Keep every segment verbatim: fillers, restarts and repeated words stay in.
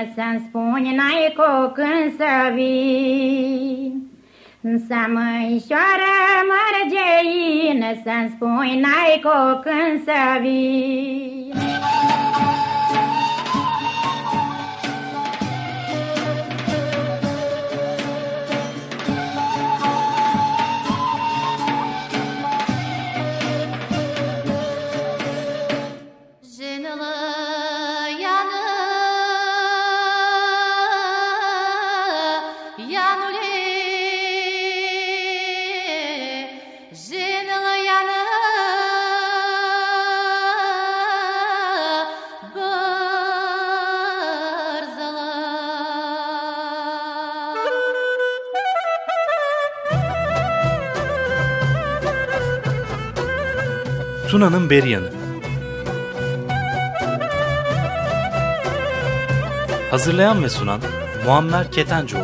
să-mi spuni n-ai cu când să vii. Să măișoară mărgeină, să-mi spui n-ai cu când să vii. Tuna'nın beri yanı. Hazırlayan ve sunan Muammer Ketencoğlu.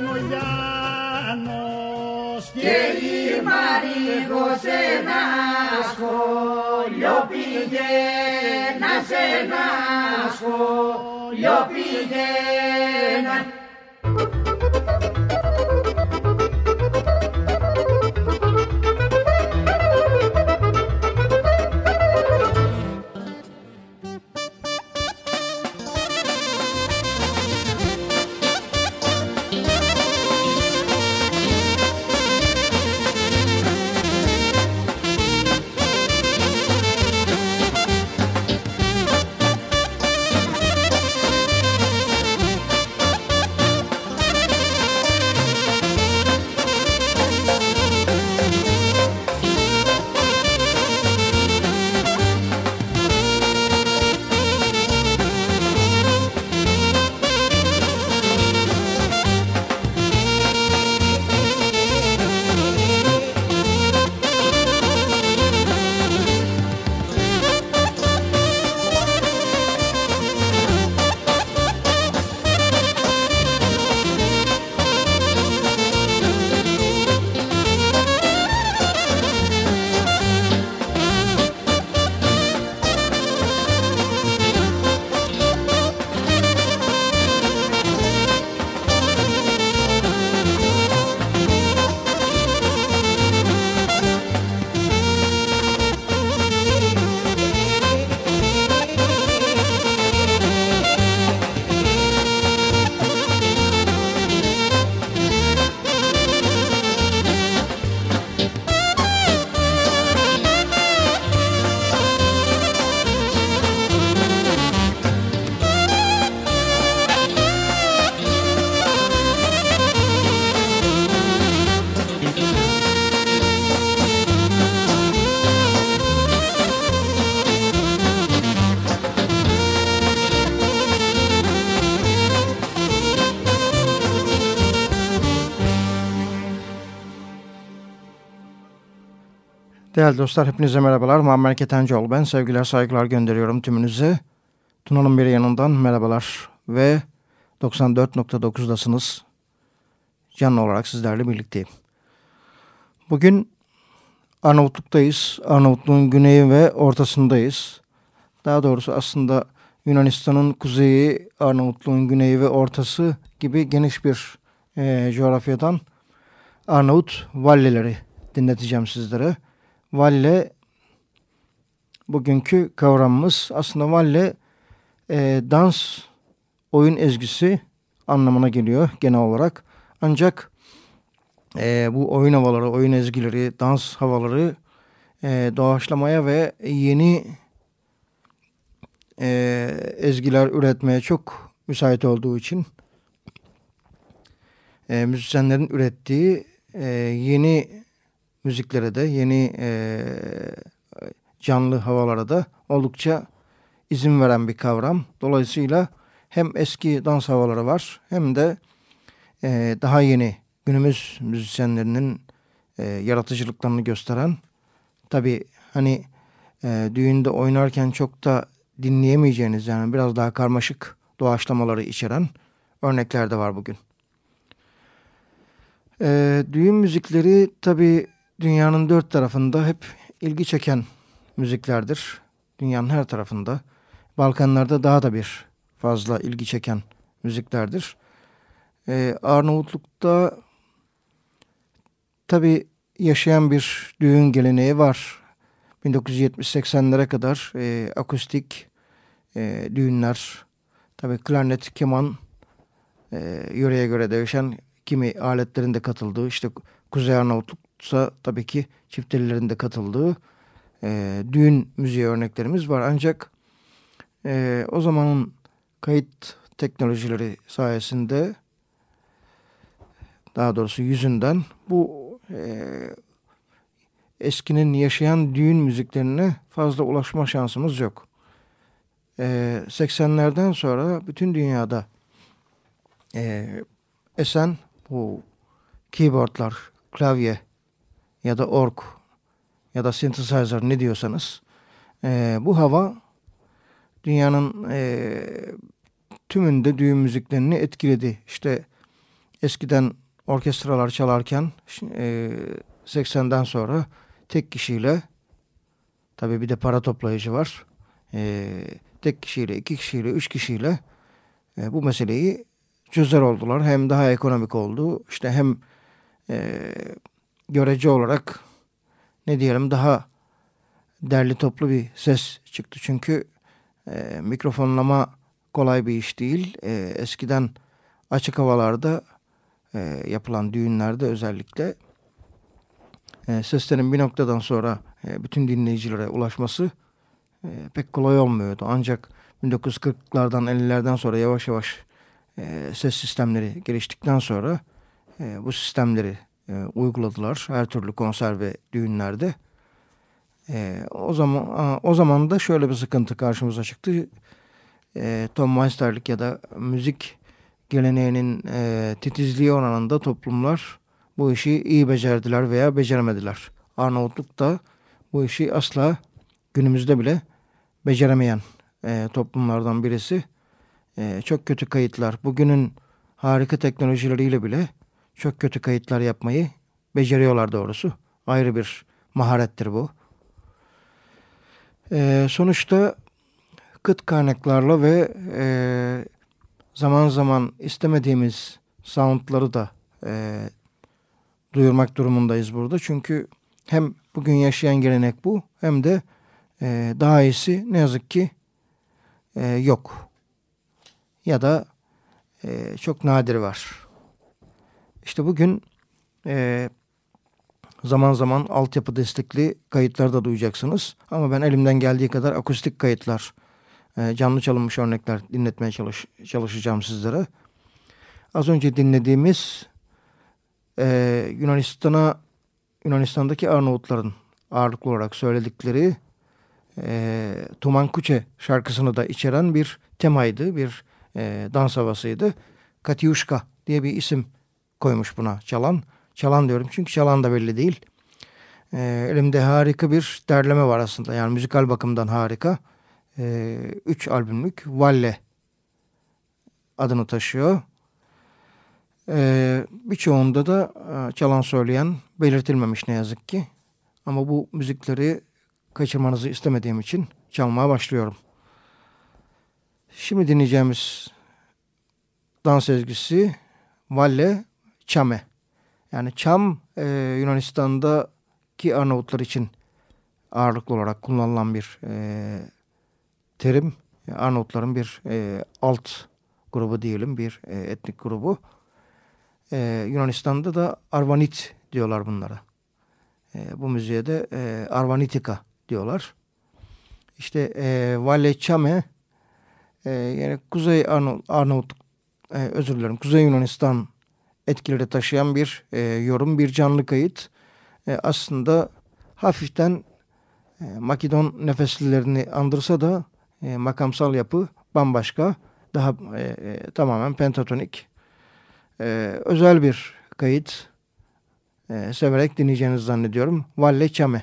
Değerli dostlar, hepinize merhabalar. Muammer Ketencoğlu ben. Sevgiler, saygılar gönderiyorum tümünüze. Tuna'nın bir yanından merhabalar ve doksan dört nokta dokuzdasınız. Canlı olarak sizlerle birlikteyim. Bugün Arnavutluk'tayız. Arnavutluğun güneyi ve ortasındayız. Daha doğrusu aslında Yunanistan'ın kuzeyi, Arnavutluğun güneyi ve ortası gibi geniş bir e, coğrafyadan Arnavut valleleri dinleteceğim sizlere. Valle, bugünkü kavramımız aslında valle e, dans, oyun ezgisi anlamına geliyor genel olarak. Ancak e, bu oyun havaları, oyun ezgileri, dans havaları e, doğaçlamaya ve yeni e, ezgiler üretmeye çok müsait olduğu için e, müzisyenlerin ürettiği e, yeni müziklere de, yeni e, canlı havalara da oldukça izin veren bir kavram. Dolayısıyla hem eski dans havaları var hem de e, daha yeni günümüz müzisyenlerinin e, yaratıcılıklarını gösteren, tabii hani e, düğünde oynarken çok da dinleyemeyeceğiniz, yani biraz daha karmaşık doğaçlamaları içeren örnekler de var bugün. E, düğün müzikleri tabii dünyanın dört tarafında hep ilgi çeken müziklerdir. Dünyanın her tarafında. Balkanlarda daha da bir fazla ilgi çeken müziklerdir. Ee, Arnavutluk'ta tabii yaşayan bir düğün geleneği var. bin dokuz yüz yetmiş seksenlere kadar e, akustik e, düğünler, tabii klarnet, keman, e, yöreye göre değişen kimi aletlerin de katıldığı, işte Kuzey Arnavutluk'sa tabii ki çiftelilerin de katıldığı e, düğün müziği örneklerimiz var. Ancak e, o zamanın kayıt teknolojileri sayesinde, daha doğrusu yüzünden bu e, eskinin yaşayan düğün müziklerine fazla ulaşma şansımız yok. E, seksenlerden sonra bütün dünyada e, esen bu keyboardlar, klavye ya da org ya da synthesizer, ne diyorsanız, e, bu hava dünyanın e, tümünde düğün müziklerini etkiledi. İşte eskiden orkestralar çalarken e, seksenden sonra tek kişiyle, tabii bir de para toplayıcı var, e, tek kişiyle, iki kişiyle, üç kişiyle e, bu meseleyi çözer oldular. Hem daha ekonomik oldu, işte hem e, görece olarak ne diyelim daha derli toplu bir ses çıktı. Çünkü e, mikrofonlama kolay bir iş değil. E, eskiden açık havalarda e, yapılan düğünlerde özellikle e, seslerin bir noktadan sonra e, bütün dinleyicilere ulaşması e, pek kolay olmuyordu. Ancak bin dokuz yüz kırklardan ellilerden sonra yavaş yavaş e, ses sistemleri geliştikten sonra e, bu sistemleri e, uyguladılar her türlü konser ve düğünlerde. E, o zaman o zaman da şöyle bir sıkıntı karşımıza çıktı. E, Tom Meister'lik ya da müzik geleneğinin e, titizliği oranında toplumlar bu işi iyi becerdiler veya beceremediler. Arnavutluk da bu işi asla günümüzde bile beceremeyen e, toplumlardan birisi. E, çok kötü kayıtlar, bugünün harika teknolojileriyle bile çok kötü kayıtlar yapmayı beceriyorlar doğrusu. Ayrı bir maharettir bu. E, sonuçta kıt kaynaklarla ve e, zaman zaman istemediğimiz soundları da e, duyurmak durumundayız burada. Çünkü hem bugün yaşayan gelenek bu, hem de e, daha iyisi ne yazık ki e, yok. Ya da e, çok nadir var. İşte bugün e, zaman zaman altyapı destekli kayıtlar da duyacaksınız. Ama ben elimden geldiği kadar akustik kayıtlar, e, canlı çalınmış örnekler dinletmeye çalış, çalışacağım sizlere. Az önce dinlediğimiz e, Yunanistan'a Yunanistan'daki Arnavutların ağırlıklı olarak söyledikleri e, Tumankuçe şarkısını da içeren bir temaydı, bir e, dans havasıydı. Katyuşka diye bir isim koymuş buna çalan. Çalan diyorum çünkü çalan da belli değil. E, elimde harika bir derleme var aslında. Yani müzikal bakımdan harika. E, üç albümlük Valle adını taşıyor. E, birçoğunda da e, çalan söyleyen belirtilmemiş ne yazık ki. Ama bu müzikleri kaçırmanızı istemediğim için çalmaya başlıyorum. Şimdi dinleyeceğimiz dans ezgisi Valle Çame. Yani çam e, Yunanistan'daki Arnavutlar için ağırlıklı olarak kullanılan bir e, terim. Arnavutların bir e, alt grubu diyelim, bir e, etnik grubu. E, Yunanistan'da da Arvanit diyorlar bunlara. E, bu müziğe de e, Arvanitika diyorlar. İşte e, Valle Çame e, yani Kuzey Arnavut, Arnavut e, özür dilerim Kuzey Yunanistan etkileri taşıyan bir e, yorum, bir canlı kayıt. E, aslında hafiften e, Makedon nefeslilerini andırsa da e, makamsal yapı bambaşka. Daha e, e, tamamen pentatonik. E, özel bir kayıt. E, severek dinleyeceğinizi zannediyorum. Valle Çame.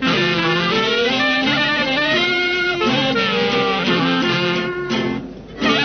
Thank you.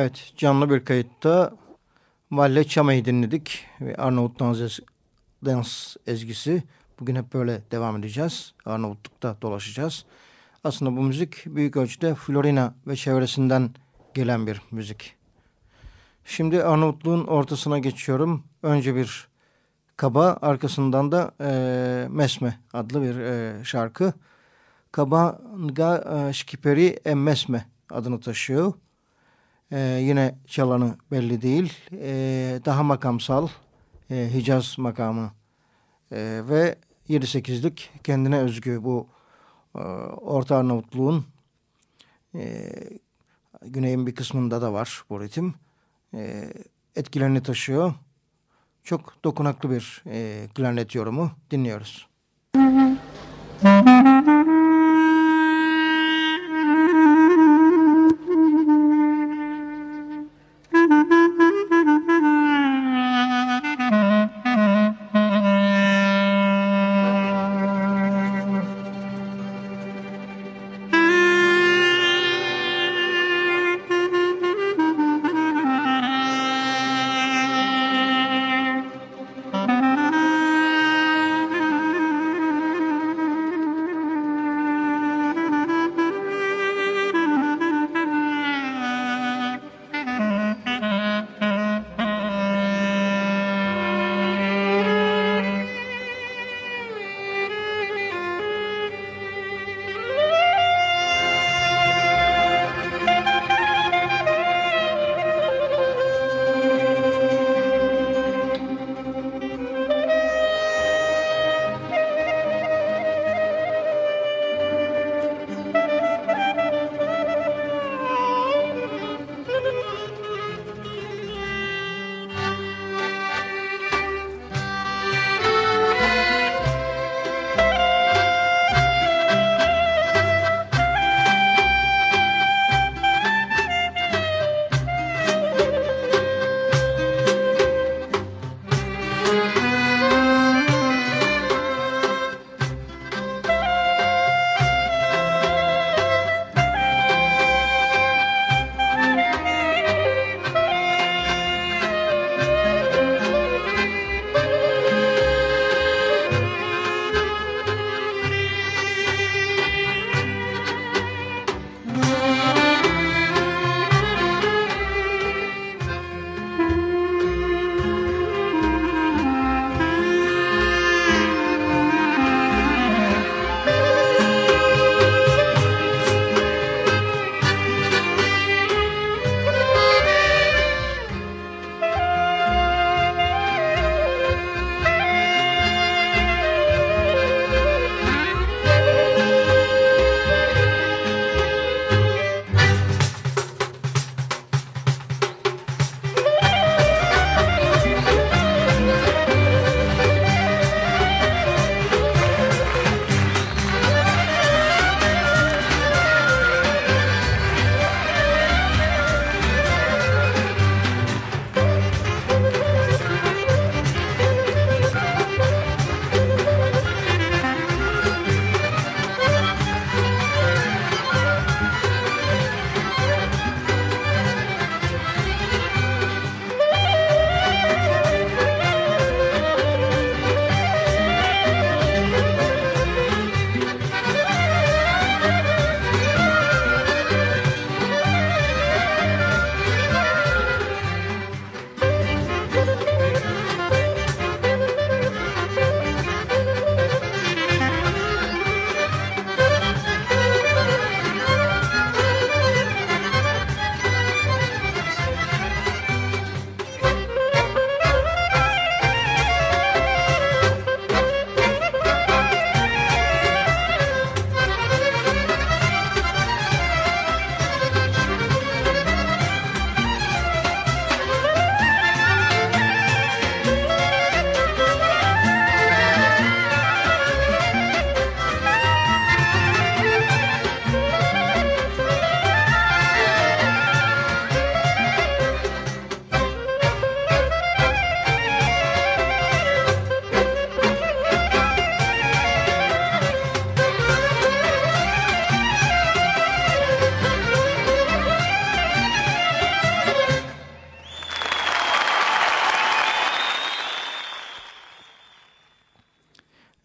Evet, canlı bir kayıtta Valle Çame'yi dinledik ve Arnavut dans, dans ezgisi. Bugün hep böyle devam edeceğiz. Arnavutluk'ta dolaşacağız. Aslında bu müzik büyük ölçüde Florina ve çevresinden gelen bir müzik. Şimdi Arnavutluğun ortasına geçiyorum. Önce bir kaba, arkasından da e, Mesme adlı bir e, şarkı. Kaba Nga Şkiperi e Mesme adını taşıyor. E, yine çalanı belli değil. E, daha makamsal, e, Hicaz makamı e, ve yedi sekizlik kendine özgü bu e, Orta Arnavutluğun e, güneyin bir kısmında da var bu ritim. E, etkilerini taşıyor. Çok dokunaklı bir e, klarnet yorumu dinliyoruz.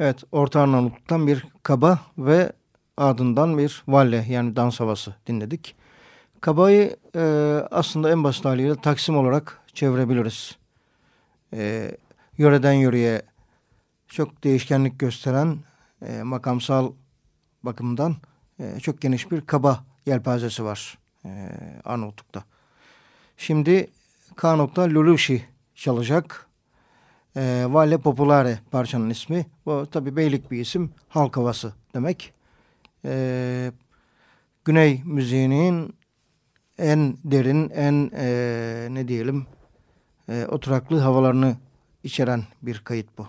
Evet, Orta Arnavutluk'tan bir kaba ve ardından bir valle yani dans havası dinledik. Kabayı e, aslında en basit haliyle taksim olarak çevirebiliriz. E, yöreden yöreye çok değişkenlik gösteren e, makamsal bakımdan e, çok geniş bir kaba yelpazesi var e, Arnavutluk'ta. Şimdi K. Lulushi çalacak. E, Valle Popolare parçanın ismi. Bu tabii beylik bir isim. Halk havası demek. E, Güney müziğinin en derin, en e, ne diyelim e, oturaklı havalarını içeren bir kayıt bu.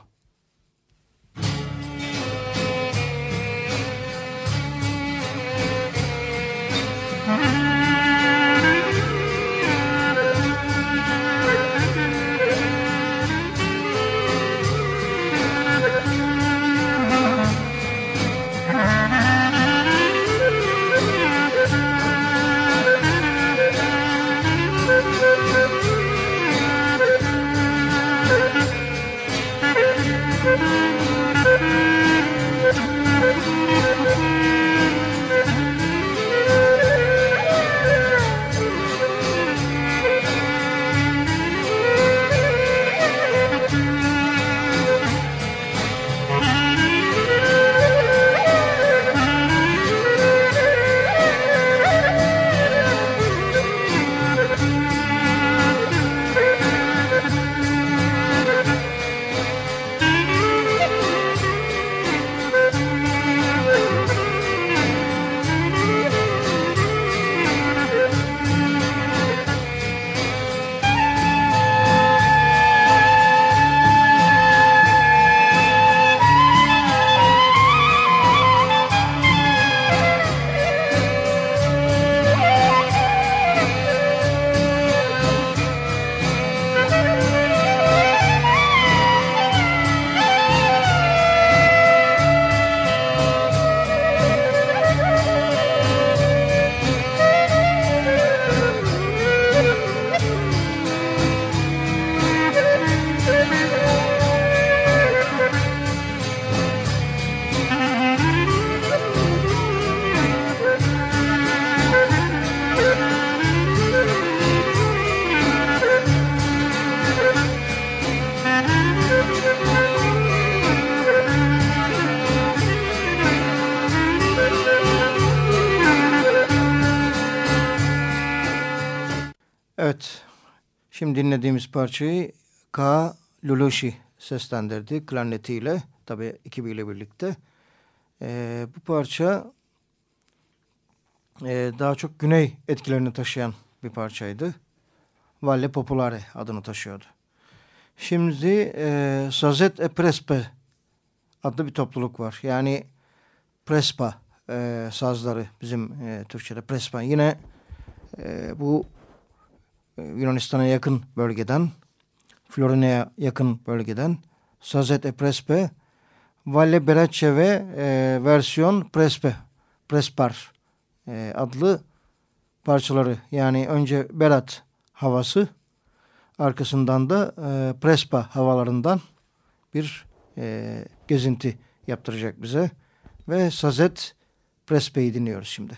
Evet, şimdi dinlediğimiz parçayı K. Lulushi seslendirdi klarnetiyle, tabii ekibiyle birlikte. Ee, bu parça e, daha çok güney etkilerini taşıyan bir parçaydı. Valle Popolare adını taşıyordu. Şimdi e, Sazet e Prespe adlı bir topluluk var. Yani Prespa e, sazları bizim e, Türkçe'de Prespa. Yine e, bu Yunanistan'a yakın bölgeden, Florina'ya yakın bölgeden Sazet e Prespe, Valle Berace ve e, versiyon Prespe, Prespar e, adlı parçaları. Yani önce Berat havası, arkasından da e, Prespa havalarından bir e, gezinti yaptıracak bize. Ve Sazet Prespe'yi dinliyoruz şimdi.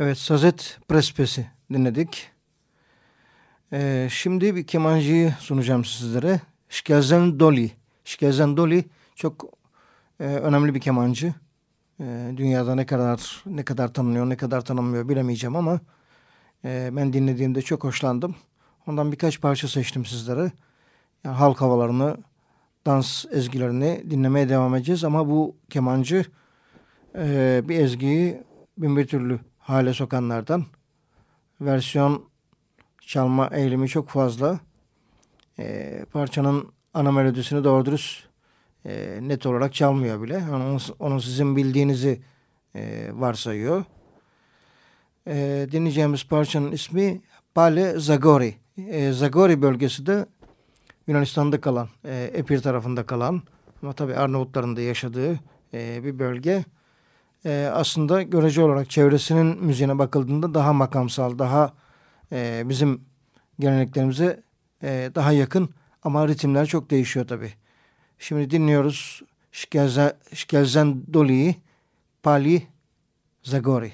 Evet, Sazet Prespes'i dinledik. Ee, şimdi bir kemancıyı sunacağım sizlere. Shkelzen Doli. Shkelzen Doli çok e, önemli bir kemancı. E, dünyada ne kadar ne kadar tanınıyor, ne kadar tanınmıyor bilemeyeceğim ama e, ben dinlediğimde çok hoşlandım. Ondan birkaç parça seçtim sizlere. Yani halk havalarını, dans ezgilerini dinlemeye devam edeceğiz ama bu kemancı e, bir ezgiyi bin bir türlü hale sokanlardan. Versiyon çalma eğilimi çok fazla. E, parçanın ana melodisini doğru dürüst e, net olarak çalmıyor bile. Yani onu, onu sizin bildiğinizi e, varsayıyor. E, dinleyeceğimiz parçanın ismi Pale Zagori. E, Zagori bölgesi de Yunanistan'da kalan, e, Epir tarafında kalan ama tabii Arnavutların da yaşadığı e, bir bölge. E, aslında görece olarak çevresinin müziğine bakıldığında daha makamsal, daha e, bizim geleneklerimize e, daha yakın ama ritimler çok değişiyor tabii. Şimdi dinliyoruz Shkelzen, Shkelzen Doli'yi, Pali Zagori.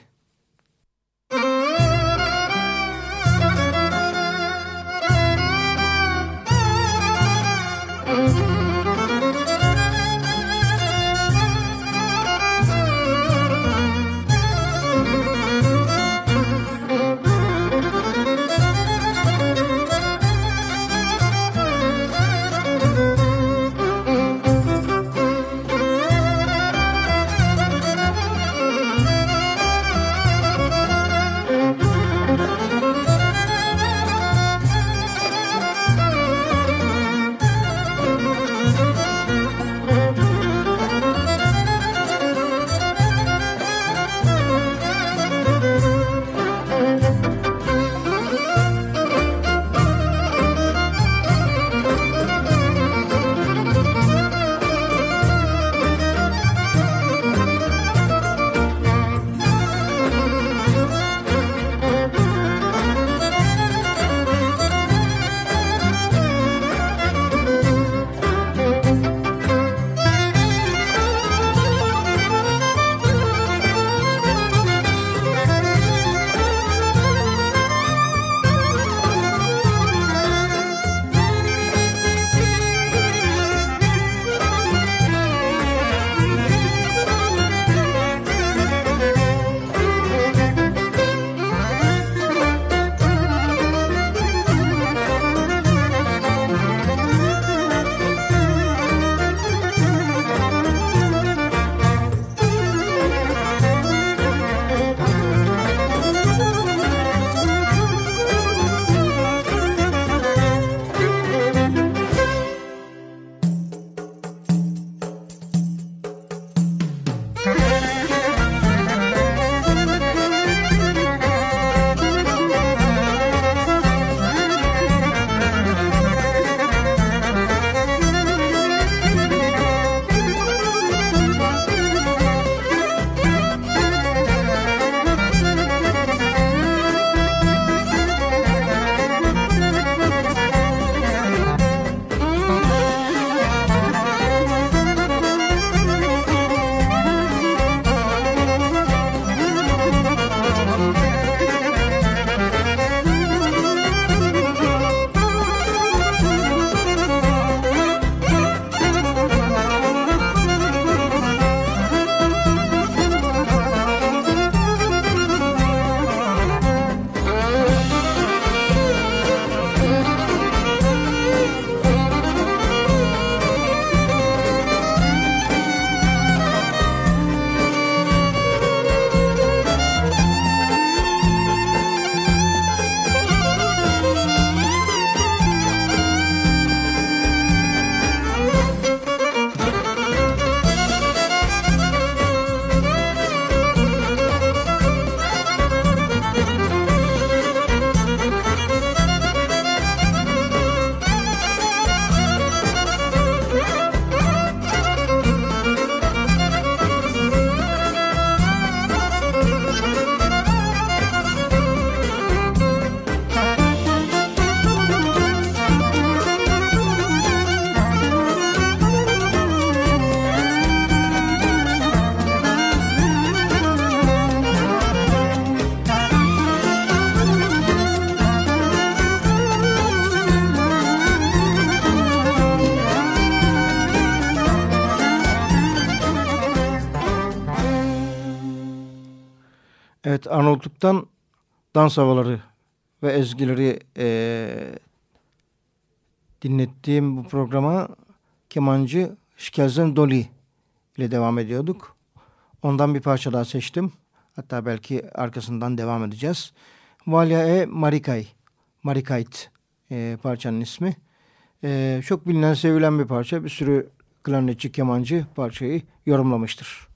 Evet, Arnavutluk'tan dans havaları ve ezgileri e, dinlettiğim bu programa kemancı Shkelzen Doli ile devam ediyorduk. Ondan bir parça daha seçtim. Hatta belki arkasından devam edeceğiz. Valya e Marikay, Marikayt e, parçanın ismi. E, çok bilinen, sevilen bir parça. Bir sürü klarnetçi, kemancı parçayı yorumlamıştır.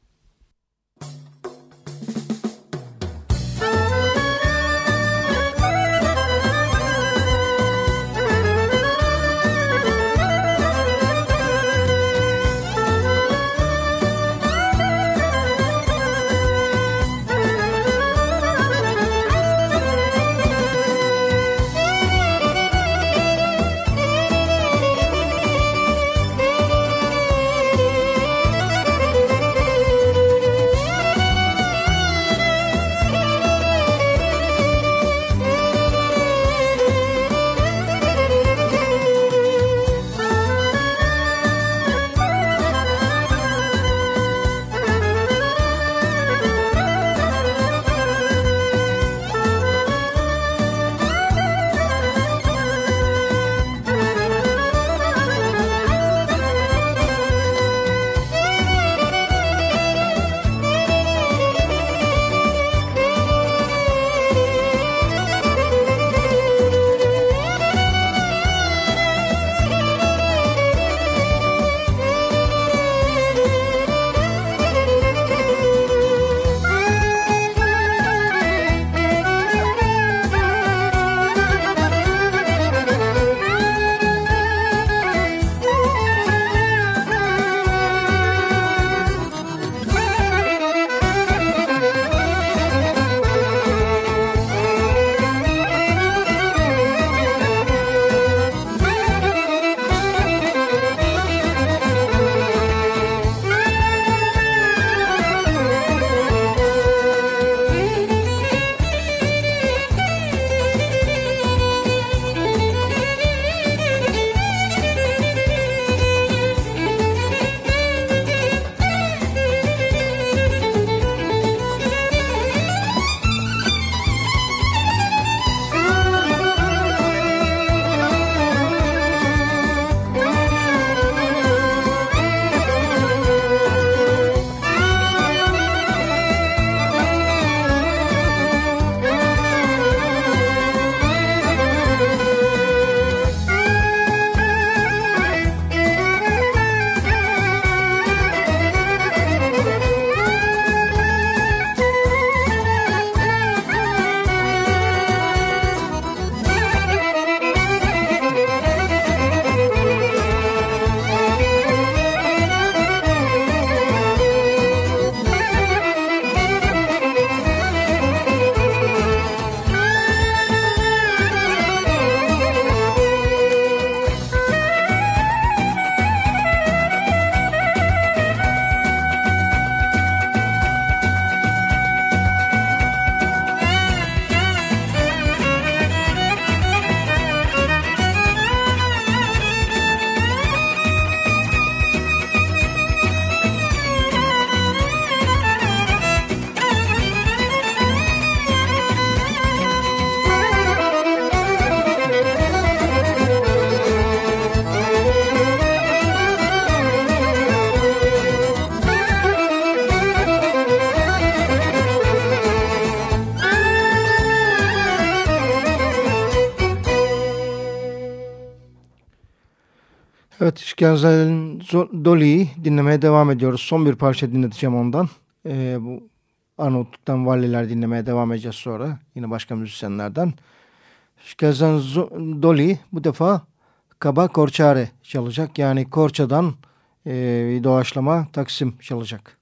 Evet, Shkelzen Doli'yi dinlemeye devam ediyoruz. Son bir parça dinleteceğim ondan. Ee, bu Arnavutluk'tan Valliler dinlemeye devam edeceğiz sonra. Yine başka müzisyenlerden. Shkelzen Doli bu defa Kaba Korçare çalacak. Yani Korça'dan e, doğaçlama Taksim çalacak.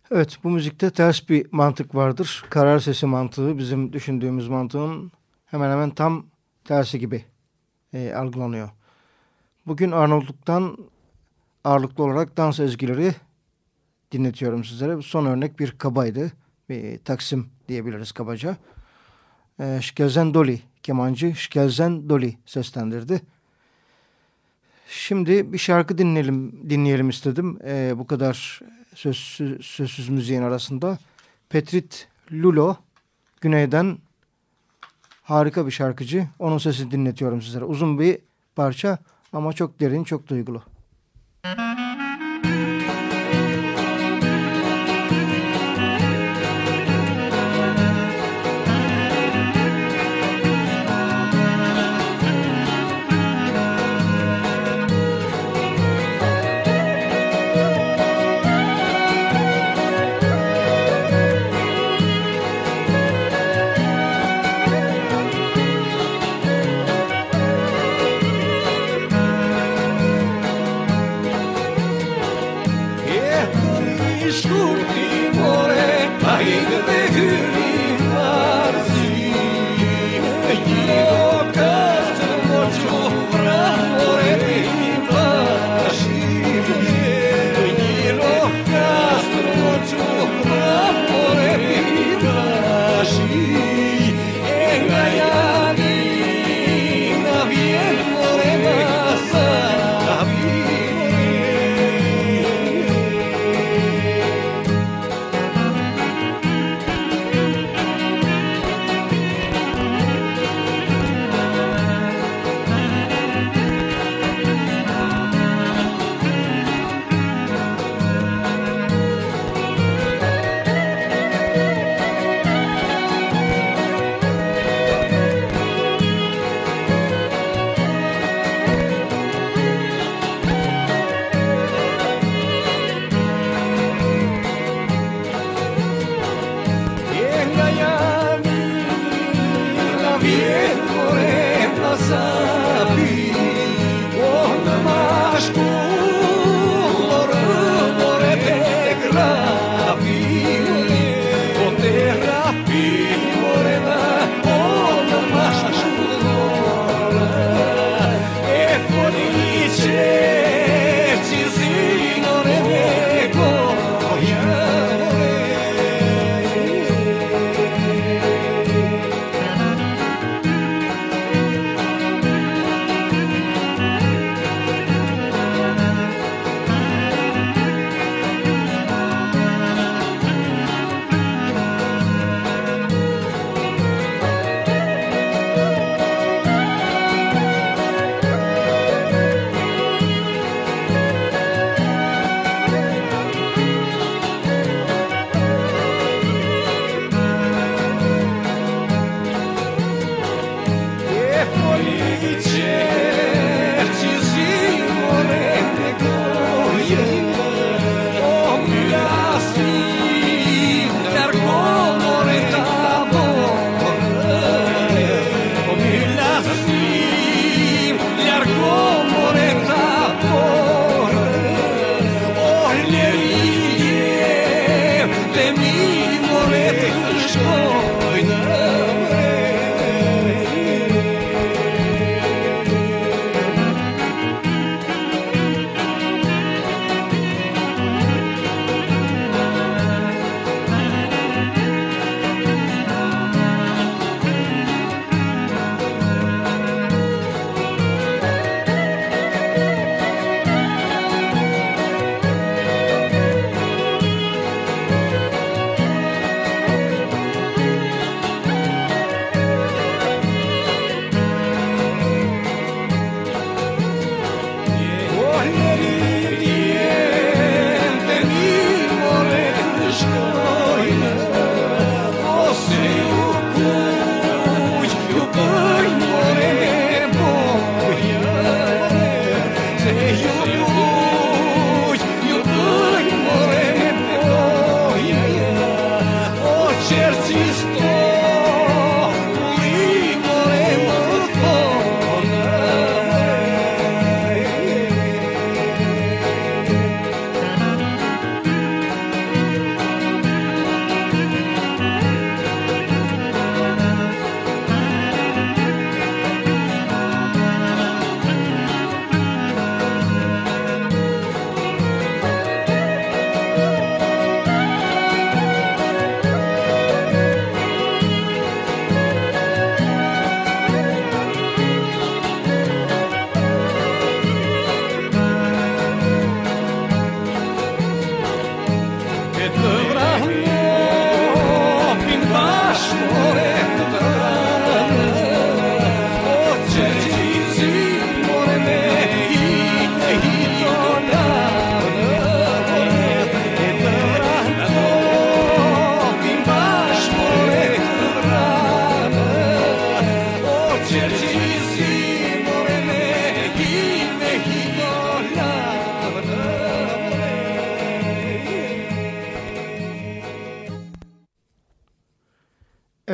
Evet, bu müzikte ters bir mantık vardır. Karar sesi mantığı bizim düşündüğümüz mantığın hemen hemen tam tersi gibi e, algılanıyor. Bugün Arnavutluk'tan ağırlıklı olarak dans ezgileri dinletiyorum sizlere. Son örnek bir kabaydı. Bir taksim diyebiliriz kabaca. E, Şkelzen Doli kemancı Şkelzen Doli seslendirdi. Şimdi bir şarkı dinleyelim, dinleyelim istedim. E, bu kadar sözsüz, sözsüz müziğin arasında. Petrit Lulo, Güney'den harika bir şarkıcı. Onun sesini dinletiyorum sizlere. Uzun bir parça ama çok derin, çok duygulu.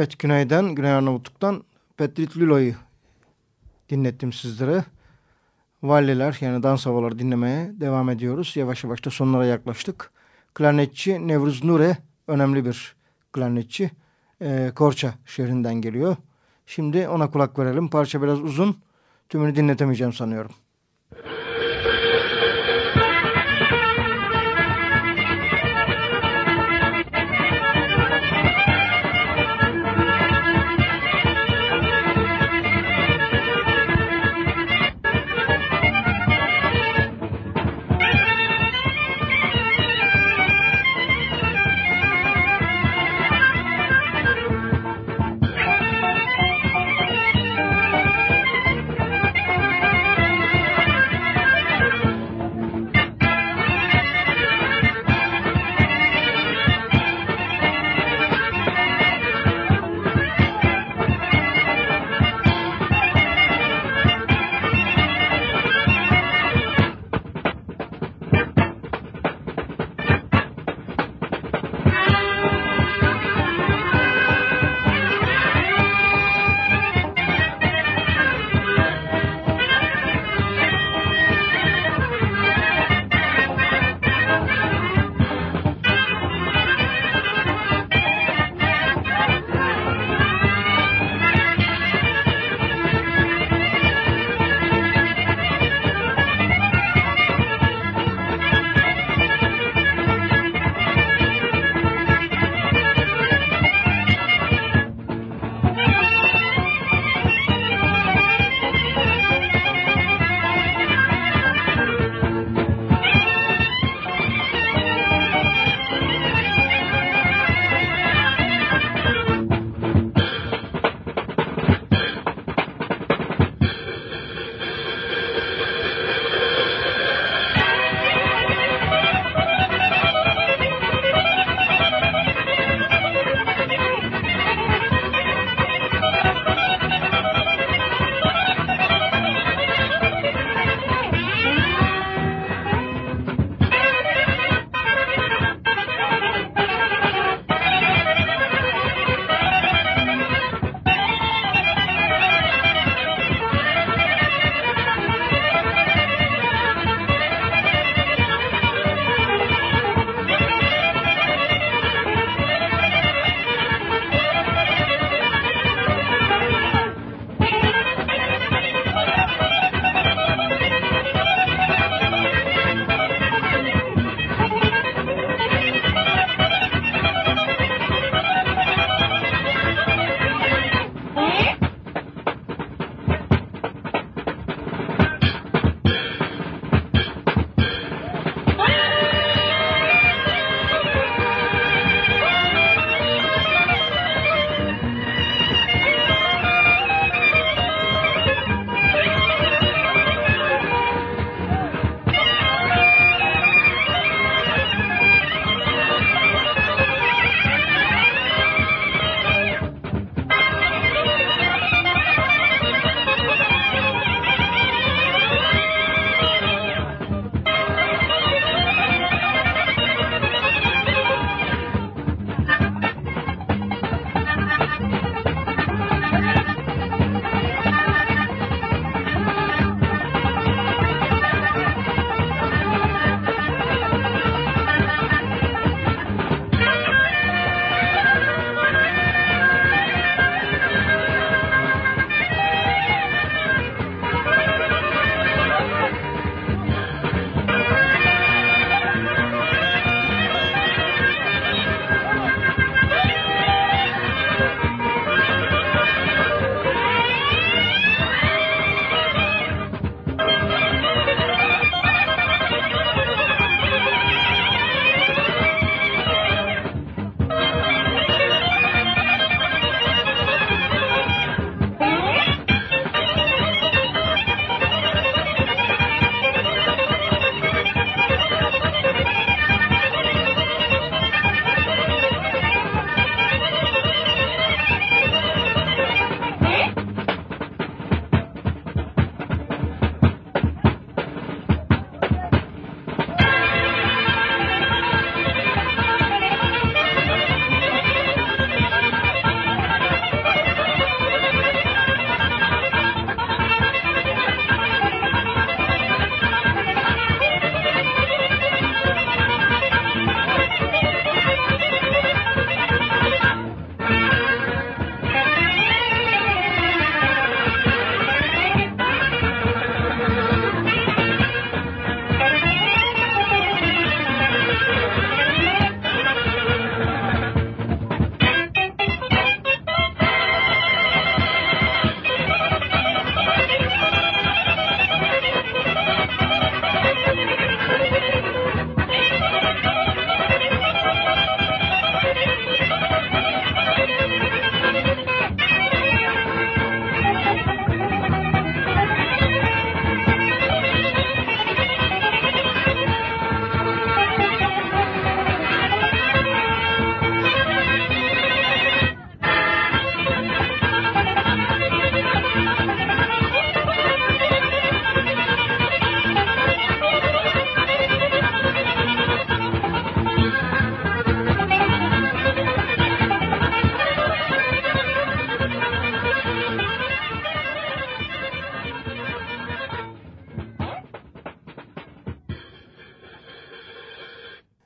Evet, güneyden, Güney Arnavutluk'tan Petrit Lülo'yu dinlettim sizlere. Valliler yani dans havaları dinlemeye devam ediyoruz. Yavaş yavaş da sonlara yaklaştık. Klarnetçi Nevruz Nure önemli bir klarnetçi. Ee, Korça şehrinden geliyor. Şimdi ona kulak verelim. Parça biraz uzun. Tümünü dinletemeyeceğim sanıyorum. Thank you.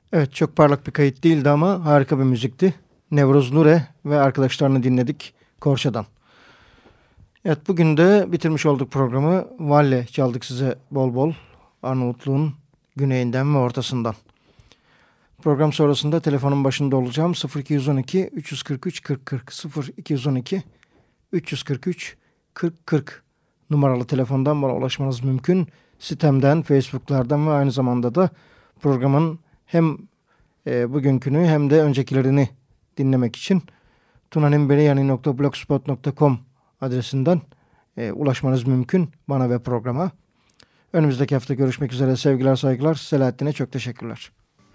Evet, çok parlak bir kayıt değildi ama harika bir müzikti. Nevruz Nure ve arkadaşlarını dinledik Korşa'dan. Evet, bugün de bitirmiş olduk programı. Valle çaldık size bol bol. Arnavutluğun güneyinden ve ortasından. Program sonrasında telefonun başında olacağım. sıfır iki on iki üç kırk üç kırk kırk sıfır iki on iki üç kırk üç kırk kırk numaralı telefondan bana ulaşmanız mümkün. Sitemden, Facebook'lardan ve aynı zamanda da programın hem e, bugünkünü hem de öncekilerini dinlemek için tunanimberiyani nokta blogspot nokta com adresinden e, ulaşmanız mümkün bana ve programa. Önümüzdeki hafta görüşmek üzere. Sevgiler, saygılar. Selahattin'e çok teşekkürler.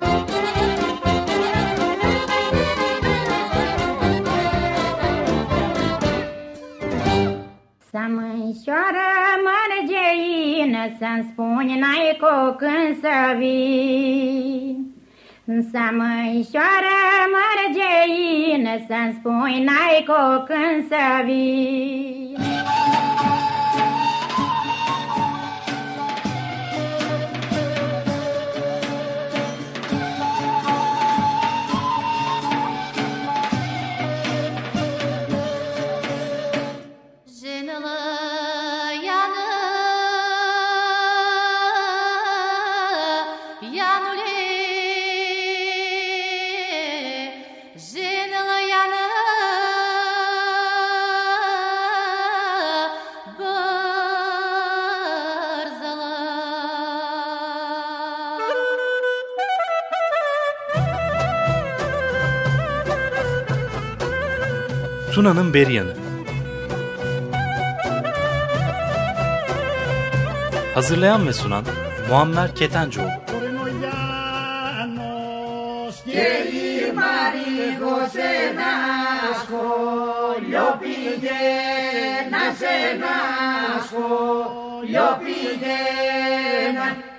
Să mânșoară mărgeină, să-mi spuni n-ai cu când să vii. Să mânșoară mărgeină, să-mi spuni n-ai cu când să vii. Tuna'nın Beryanı. Hazırlayan ve sunan Muammer Ketencoğlu. Yo pide